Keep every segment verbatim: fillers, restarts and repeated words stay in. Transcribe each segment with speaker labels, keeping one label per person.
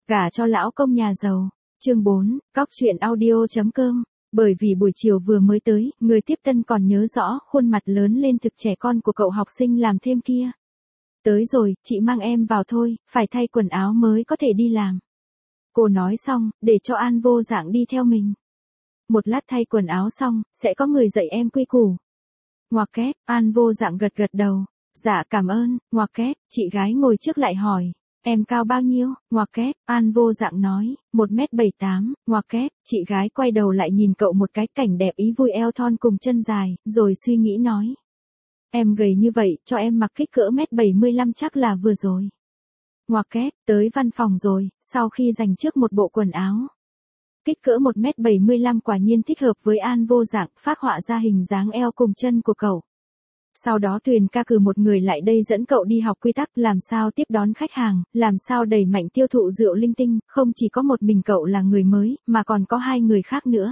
Speaker 1: Gả cho lão công nhà giàu. Chương bốn, cóc truyện audio chấm com. Bởi vì buổi chiều vừa mới tới, người tiếp tân còn nhớ rõ khuôn mặt lớn lên thực trẻ con của cậu học sinh làm thêm kia. Tới rồi, chị mang em vào thôi, phải thay quần áo mới có thể đi làm. Cô nói xong, để cho An Vô Dạng đi theo mình. Một lát thay quần áo xong, sẽ có người dạy em quy củ. Ngoặc kép, An Vô Dạng gật gật đầu. Dạ cảm ơn, ngoặc kép, chị gái ngồi trước lại hỏi. Em cao bao nhiêu, ngoặc kép, An Vô Dạng nói, một mét bảy tám, ngoặc kép, chị gái quay đầu lại nhìn cậu một cái cảnh đẹp ý vui eo thon cùng chân dài, rồi suy nghĩ nói. Em gầy như vậy, cho em mặc kích cỡ mét bảy mươi lăm chắc là vừa rồi. Ngoặc kép, tới văn phòng rồi, sau khi giành trước một bộ quần áo. Kích cỡ một mét bảy mươi lăm quả nhiên thích hợp với An Vô Dạng, phác họa ra hình dáng eo cùng chân của cậu. Sau đó Tuyền ca cử một người lại đây dẫn cậu đi học quy tắc làm sao tiếp đón khách hàng, làm sao đẩy mạnh tiêu thụ rượu linh tinh, không chỉ có một mình cậu là người mới, mà còn có hai người khác nữa.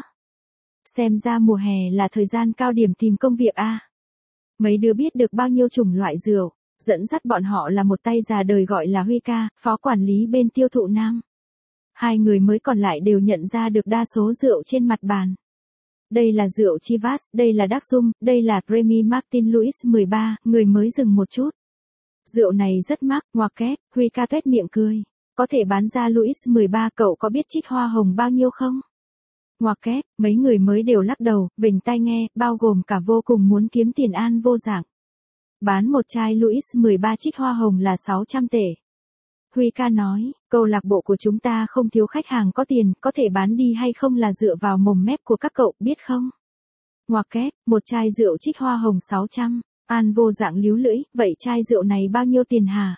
Speaker 1: Xem ra mùa hè là thời gian cao điểm tìm công việc a. À. Mấy đứa biết được bao nhiêu chủng loại rượu, dẫn dắt bọn họ là một tay già đời gọi là Huy ca, phó quản lý bên tiêu thụ nam. Hai người mới còn lại đều nhận ra được đa số rượu trên mặt bàn. Đây là rượu Chivas, đây là Dark Rum, đây là Remy Martin Louis mười ba, người mới dừng một chút. Rượu này rất mắc, ngoặc kép, Huy ca tuét miệng cười. Có thể bán ra Louis mười ba, cậu có biết trích hoa hồng bao nhiêu không? Ngoặc kép, mấy người mới đều lắc đầu, vểnh tai nghe, bao gồm cả vô cùng muốn kiếm tiền An Vô Dạng. Bán một chai Louis mười ba trích hoa hồng là sáu trăm tệ. Huy ca nói, câu lạc bộ của chúng ta không thiếu khách hàng có tiền, có thể bán đi hay không là dựa vào mồm mép của các cậu, biết không? Ngoặc kép, một chai rượu trích hoa hồng sáu trăm, An Vô Dạng líu lưỡi, vậy chai rượu này bao nhiêu tiền hả?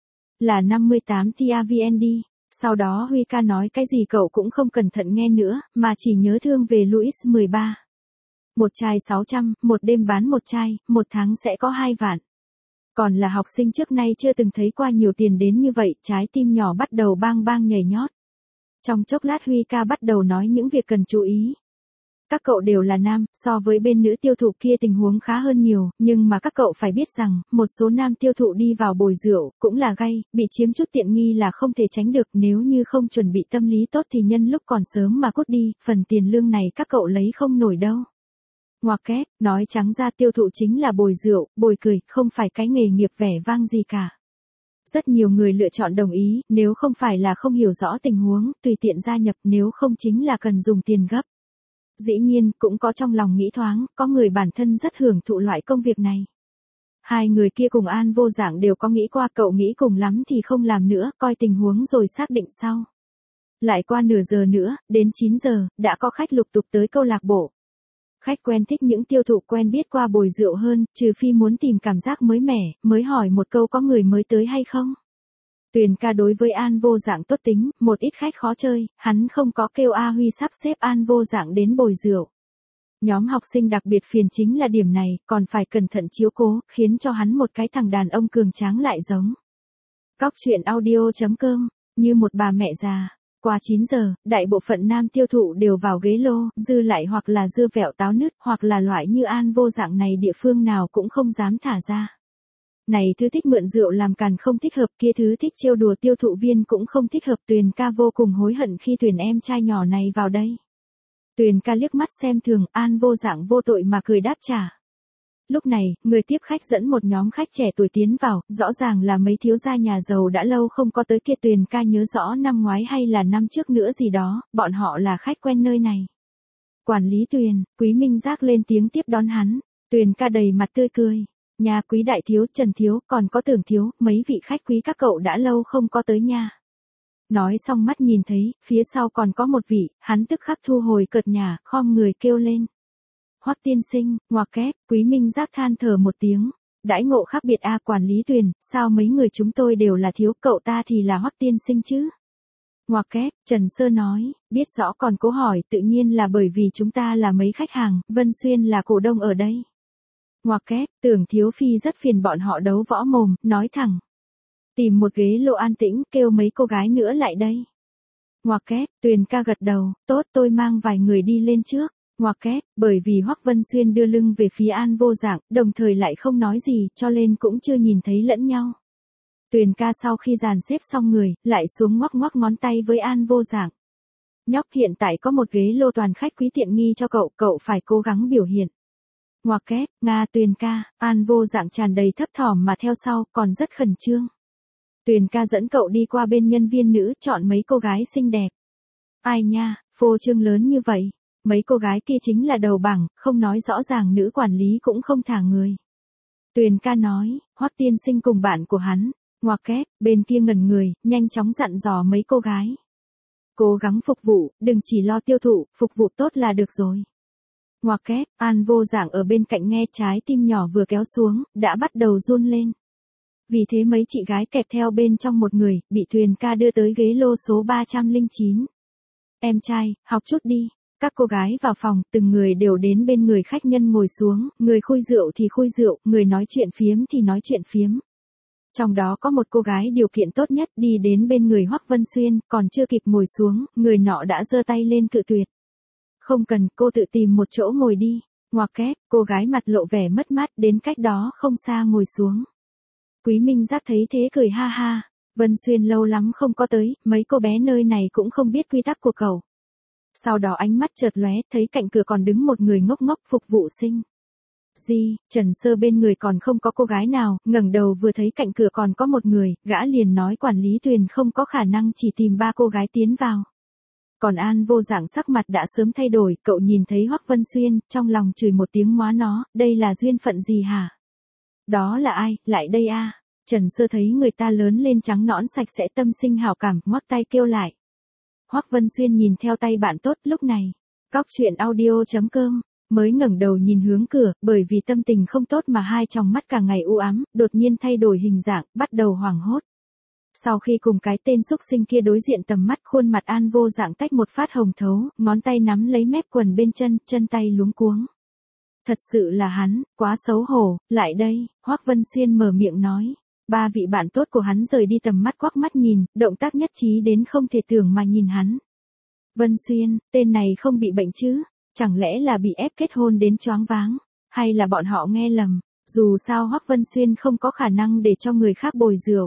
Speaker 1: Là năm mươi tám T R V N D. Sau đó Huy ca nói cái gì cậu cũng không cẩn thận nghe nữa, mà chỉ nhớ thương về Louis mười ba. Một chai sáu trăm, một đêm bán một chai, một tháng sẽ có hai vạn. Còn là học sinh trước nay chưa từng thấy qua nhiều tiền đến như vậy, trái tim nhỏ bắt đầu bang bang nhảy nhót. Trong chốc lát Huy ca bắt đầu nói những việc cần chú ý. Các cậu đều là nam, so với bên nữ tiêu thụ kia tình huống khá hơn nhiều, nhưng mà các cậu phải biết rằng, một số nam tiêu thụ đi vào bồi rượu, cũng là gay, bị chiếm chút tiện nghi là không thể tránh được, nếu như không chuẩn bị tâm lý tốt thì nhân lúc còn sớm mà cút đi, phần tiền lương này các cậu lấy không nổi đâu. Ngoặc kép, nói trắng ra tiêu thụ chính là bồi rượu, bồi cười, không phải cái nghề nghiệp vẻ vang gì cả. Rất nhiều người lựa chọn đồng ý, nếu không phải là không hiểu rõ tình huống, tùy tiện gia nhập, nếu không chính là cần dùng tiền gấp. Dĩ nhiên, cũng có trong lòng nghĩ thoáng, có người bản thân rất hưởng thụ loại công việc này. Hai người kia cùng An Vô Dạng đều có nghĩ qua, cậu nghĩ cùng lắm thì không làm nữa, coi tình huống rồi xác định sau. Lại qua nửa giờ nữa, đến chín giờ, đã có khách lục tục tới câu lạc bộ. Khách quen thích những tiêu thụ quen biết qua bồi rượu hơn, trừ phi muốn tìm cảm giác mới mẻ, mới hỏi một câu có người mới tới hay không. Tuyền ca đối với An Vô Dạng tốt tính, một ít khách khó chơi, hắn không có kêu A Huy sắp xếp An Vô Dạng đến bồi rượu. Nhóm học sinh đặc biệt phiền chính là điểm này, còn phải cẩn thận chiếu cố, khiến cho hắn một cái thằng đàn ông cường tráng lại giống. Cóc truyện audio chấm com, như một bà mẹ già. Qua chín giờ, đại bộ phận nam tiêu thụ đều vào ghế lô, dư lại hoặc là dưa vẹo táo nứt, hoặc là loại như An Vô Dạng này địa phương nào cũng không dám thả ra. Này thứ thích mượn rượu làm càn không thích hợp, kia thứ thích trêu đùa tiêu thụ viên cũng không thích hợp. Tuyền ca vô cùng hối hận khi tuyển em trai nhỏ này vào đây. Tuyền ca liếc mắt xem thường, An Vô Dạng vô tội mà cười đáp trả. Lúc này, người tiếp khách dẫn một nhóm khách trẻ tuổi tiến vào, rõ ràng là mấy thiếu gia nhà giàu đã lâu không có tới kia. Tuyền ca nhớ rõ năm ngoái hay là năm trước nữa gì đó, bọn họ là khách quen nơi này. Quản lý Tuyền, Quý Minh Giác lên tiếng tiếp đón hắn. Tuyền ca đầy mặt tươi cười. Nhà Quý đại thiếu, Trần thiếu, còn có Tưởng thiếu, mấy vị khách quý các cậu đã lâu không có tới nhà. Nói xong mắt nhìn thấy, phía sau còn có một vị, hắn tức khắc thu hồi cợt nhả, khom người kêu lên. Hoắc tiên sinh, ngoặc kép, Quý Minh Giác than thở một tiếng. Đãi ngộ khác biệt a à, quản lý Tuyền, sao mấy người chúng tôi đều là thiếu, cậu ta thì là Hoắc tiên sinh chứ? Ngoặc kép, Trần Sơ nói, biết rõ còn cố hỏi, tự nhiên là bởi vì chúng ta là mấy khách hàng, Vân Xuyên là cổ đông ở đây. Ngoặc kép, Tưởng thiếu phi rất phiền bọn họ đấu võ mồm, nói thẳng. Tìm một ghế lô an tĩnh, kêu mấy cô gái nữa lại đây. Ngoặc kép, Tuyền ca gật đầu, tốt tôi mang vài người đi lên trước. Ngoặc kép, bởi vì Hoắc Vân Xuyên đưa lưng về phía An Vô Dạng, đồng thời lại không nói gì, cho nên cũng chưa nhìn thấy lẫn nhau. Tuyền ca sau khi dàn xếp xong người, lại xuống ngoắc ngoắc ngón tay với An Vô Dạng. Nhóc, hiện tại có một ghế lô toàn khách quý tiện nghi cho cậu, cậu phải cố gắng biểu hiện. Ngoặc kép, Nga. Tuyền ca. An Vô Dạng tràn đầy thấp thỏm mà theo sau, còn rất khẩn trương. Tuyền ca dẫn cậu đi qua bên nhân viên nữ, chọn mấy cô gái xinh đẹp. Ai nha, phô trương lớn như vậy. Mấy cô gái kia chính là đầu bảng, không nói rõ ràng nữ quản lý cũng không thả người. Tuyền ca nói, Hoắc tiên sinh cùng bạn của hắn. Ngoặc kép, bên kia ngẩn người, nhanh chóng dặn dò mấy cô gái. Cố gắng phục vụ, đừng chỉ lo tiêu thụ, phục vụ tốt là được rồi. Ngoặc kép, An Vô Dạng ở bên cạnh nghe trái tim nhỏ vừa kéo xuống, đã bắt đầu run lên. Vì thế mấy chị gái kẹp theo bên trong một người, bị Tuyền ca đưa tới ghế lô số ba trăm lẻ chín. Em trai, học chút đi. Các cô gái vào phòng, từng người đều đến bên người khách nhân ngồi xuống, người khui rượu thì khui rượu, người nói chuyện phiếm thì nói chuyện phiếm. Trong đó có một cô gái điều kiện tốt nhất đi đến bên người Hoắc Vân Xuyên, còn chưa kịp ngồi xuống, người nọ đã giơ tay lên cự tuyệt. Không cần, cô tự tìm một chỗ ngồi đi. Ngoặc kép, cô gái mặt lộ vẻ mất mát đến cách đó không xa ngồi xuống. Quý Minh Giác thấy thế cười ha ha. Vân Xuyên lâu lắm không có tới, mấy cô bé nơi này cũng không biết quy tắc của cậu. Sau đó ánh mắt chợt lóe, thấy cạnh cửa còn đứng một người ngốc ngốc phục vụ sinh. Gì, Trần Sơ bên người còn không có cô gái nào, ngẩng đầu vừa thấy cạnh cửa còn có một người, gã liền nói quản lý Tuyền không có khả năng chỉ tìm ba cô gái tiến vào. Còn An Vô Dạng sắc mặt đã sớm thay đổi, cậu nhìn thấy Hoắc Vân Xuyên, trong lòng chửi một tiếng móa nó, đây là duyên phận gì hả? Đó là ai, lại đây a? À? Trần Sơ thấy người ta lớn lên trắng nõn sạch sẽ tâm sinh hảo cảm, ngoắc tay kêu lại. Hoắc Vân Xuyên nhìn theo tay bạn tốt lúc này. Cóc truyện audio chấm com, mới ngẩng đầu nhìn hướng cửa, bởi vì tâm tình không tốt mà hai tròng mắt cả ngày u ám, đột nhiên thay đổi hình dạng, bắt đầu hoảng hốt. Sau khi cùng cái tên xúc sinh kia đối diện tầm mắt, khuôn mặt An Vô Dạng tách một phát hồng thấu, ngón tay nắm lấy mép quần bên chân, chân tay luống cuống. Thật sự là hắn, quá xấu hổ, lại đây, Hoắc Vân Xuyên mở miệng nói. Ba vị bạn tốt của hắn rời đi tầm mắt quắc mắt nhìn, động tác nhất trí đến không thể tưởng mà nhìn hắn. Vân Xuyên, tên này không bị bệnh chứ? Chẳng lẽ là bị ép kết hôn đến choáng váng? Hay là bọn họ nghe lầm? Dù sao Hoắc Vân Xuyên không có khả năng để cho người khác bồi rượu.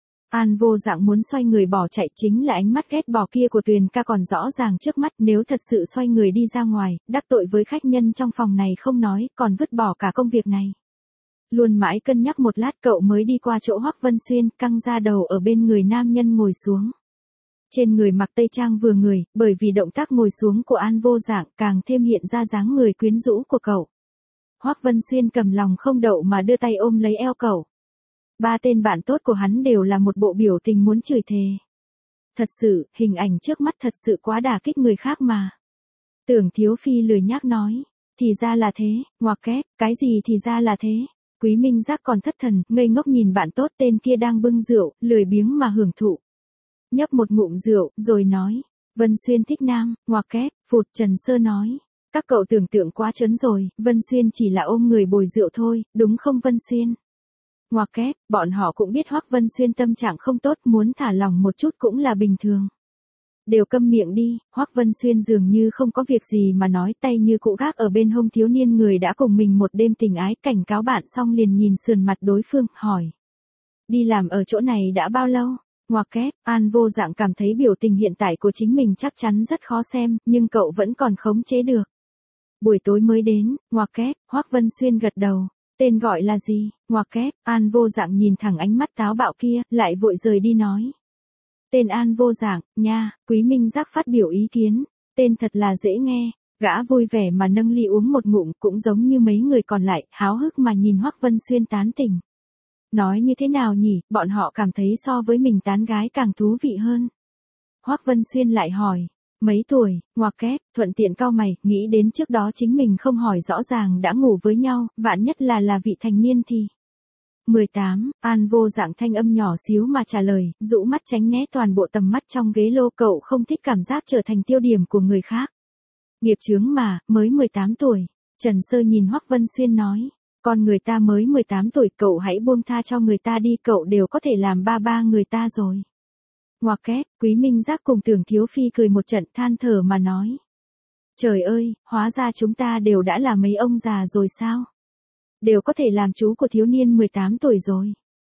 Speaker 1: An Vô Dạng muốn xoay người bỏ chạy, chính là ánh mắt ghét bỏ kia của Tuyền ca còn rõ ràng trước mắt, nếu thật sự xoay người đi ra ngoài, đắc tội với khách nhân trong phòng này không nói, còn vứt bỏ cả công việc này. Luôn mãi cân nhắc một lát cậu mới đi qua chỗ Hoắc Vân Xuyên, căng ra đầu ở bên người nam nhân ngồi xuống. Trên người mặc tây trang vừa người, bởi vì động tác ngồi xuống của An Vô Dạng càng thêm hiện ra dáng người quyến rũ của cậu. Hoắc Vân Xuyên cầm lòng không đậu mà đưa tay ôm lấy eo cậu. Ba tên bạn tốt của hắn đều là một bộ biểu tình muốn chửi thề. Thật sự, hình ảnh trước mắt thật sự quá đả kích người khác mà. Tưởng Thiếu Phi lười nhác nói, thì ra là thế, ngoặc kép, cái gì thì ra là thế. Quý Minh Giác còn thất thần, ngây ngốc nhìn bạn tốt tên kia đang bưng rượu, lười biếng mà hưởng thụ. Nhấp một ngụm rượu, rồi nói, Vân Xuyên thích nam, ngoặc kép, phụt. Trần Sơ nói, các cậu tưởng tượng quá trớn rồi, Vân Xuyên chỉ là ôm người bồi rượu thôi, đúng không Vân Xuyên? Ngoặc kép, bọn họ cũng biết Hoắc Vân Xuyên tâm trạng không tốt, muốn thả lỏng một chút cũng là bình thường. Đều câm miệng đi, Hoắc Vân Xuyên dường như không có việc gì mà nói, tay như cụ gác ở bên hông thiếu niên người đã cùng mình một đêm tình ái, cảnh cáo bạn xong liền nhìn sườn mặt đối phương, hỏi. Đi làm ở chỗ này đã bao lâu? Ngoặc kép, An Vô Dạng cảm thấy biểu tình hiện tại của chính mình chắc chắn rất khó xem, nhưng cậu vẫn còn khống chế được. Buổi tối mới đến, ngoặc kép, Hoắc Vân Xuyên gật đầu. Tên gọi là gì? Ngoặc kép, An Vô Dạng nhìn thẳng ánh mắt táo bạo kia, lại vội rời đi nói. Tên An Vô Dạng, nha. Quý Minh Giác phát biểu ý kiến. Tên thật là dễ nghe. Gã vui vẻ mà nâng ly uống một ngụm, cũng giống như mấy người còn lại, háo hức mà nhìn Hoắc Vân Xuyên tán tỉnh. Nói như thế nào nhỉ, bọn họ cảm thấy so với mình tán gái càng thú vị hơn. Hoắc Vân Xuyên lại hỏi. Mấy tuổi? Ngoặc kép, thuận tiện cau mày, nghĩ đến trước đó chính mình không hỏi rõ ràng đã ngủ với nhau, vạn nhất là là vị thành niên thì. mười tám, An Vô Dạng thanh âm nhỏ xíu mà trả lời, rũ mắt tránh né toàn bộ tầm mắt trong ghế lô, cậu không thích cảm giác trở thành tiêu điểm của người khác. Nghiệp chướng mà, mới mười tám tuổi. Trần Sơ nhìn Hoắc Vân Xuyên nói, con người ta mới mười tám tuổi, cậu hãy buông tha cho người ta đi, cậu đều có thể làm ba ba người ta rồi. Ngoặc kép, Quý Minh Giác cùng Tưởng Thiếu Phi cười một trận, than thở mà nói. Trời ơi, hóa ra chúng ta đều đã là mấy ông già rồi sao? Đều có thể làm chú của thiếu niên mười tám tuổi rồi.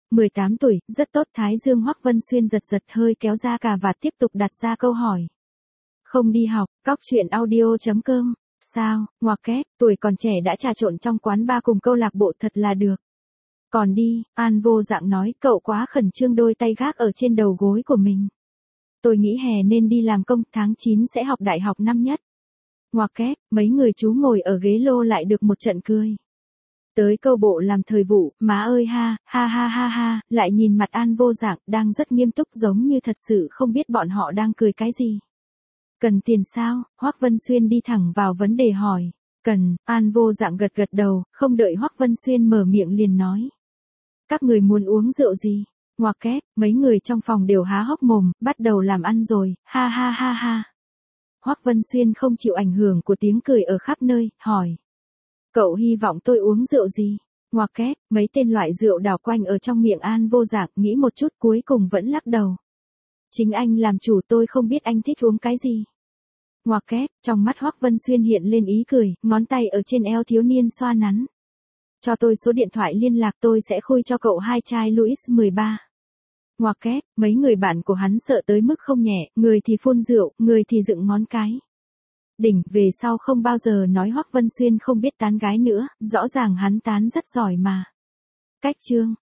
Speaker 1: mười tám tuổi, rất tốt. Thái dương Hoắc Vân Xuyên giật giật hơi kéo ra cà vạt tiếp tục đặt ra câu hỏi. Không đi học, cóc truyện audio chấm com. Sao, ngoặc kép, tuổi còn trẻ đã trà trộn trong quán bar cùng câu lạc bộ thật là được. Còn đi, An vô dạng nói, cậu quá khẩn trương đôi tay gác ở trên đầu gối của mình. Tôi nghĩ hè nên đi làm công, tháng chín sẽ học đại học năm nhất. Ngoặc kép, mấy người chú ngồi ở ghế lô lại được một trận cười. Tới câu bộ làm thời vụ, má ơi ha, ha ha ha ha, lại nhìn mặt An vô dạng, đang rất nghiêm túc giống như thật sự không biết bọn họ đang cười cái gì. Cần tiền sao? Hoắc Vân Xuyên đi thẳng vào vấn đề hỏi. Cần, An vô dạng gật gật đầu, không đợi Hoắc Vân Xuyên mở miệng liền nói. Các người muốn uống rượu gì? Ngoặc kép, mấy người trong phòng đều há hốc mồm, bắt đầu làm ăn rồi, ha ha ha ha. Hoắc Vân Xuyên không chịu ảnh hưởng của tiếng cười ở khắp nơi, hỏi. Cậu hy vọng tôi uống rượu gì? Ngoặc kép, mấy tên loại rượu đảo quanh ở trong miệng An vô dạng, nghĩ một chút cuối cùng vẫn lắc đầu. Chính anh làm chủ, tôi không biết anh thích uống cái gì. Ngoặc kép, trong mắt Hoắc Vân Xuyên hiện lên ý cười, ngón tay ở trên eo thiếu niên xoa nắn. Cho tôi số điện thoại liên lạc, tôi sẽ khui cho cậu hai chai Louis mười ba. Ngoặc kép, mấy người bạn của hắn sợ tới mức không nhẹ, người thì phun rượu, người thì dựng ngón cái. Đỉnh, về sau không bao giờ nói Hoắc Vân Xuyên không biết tán gái nữa, rõ ràng hắn tán rất giỏi mà. Cách chương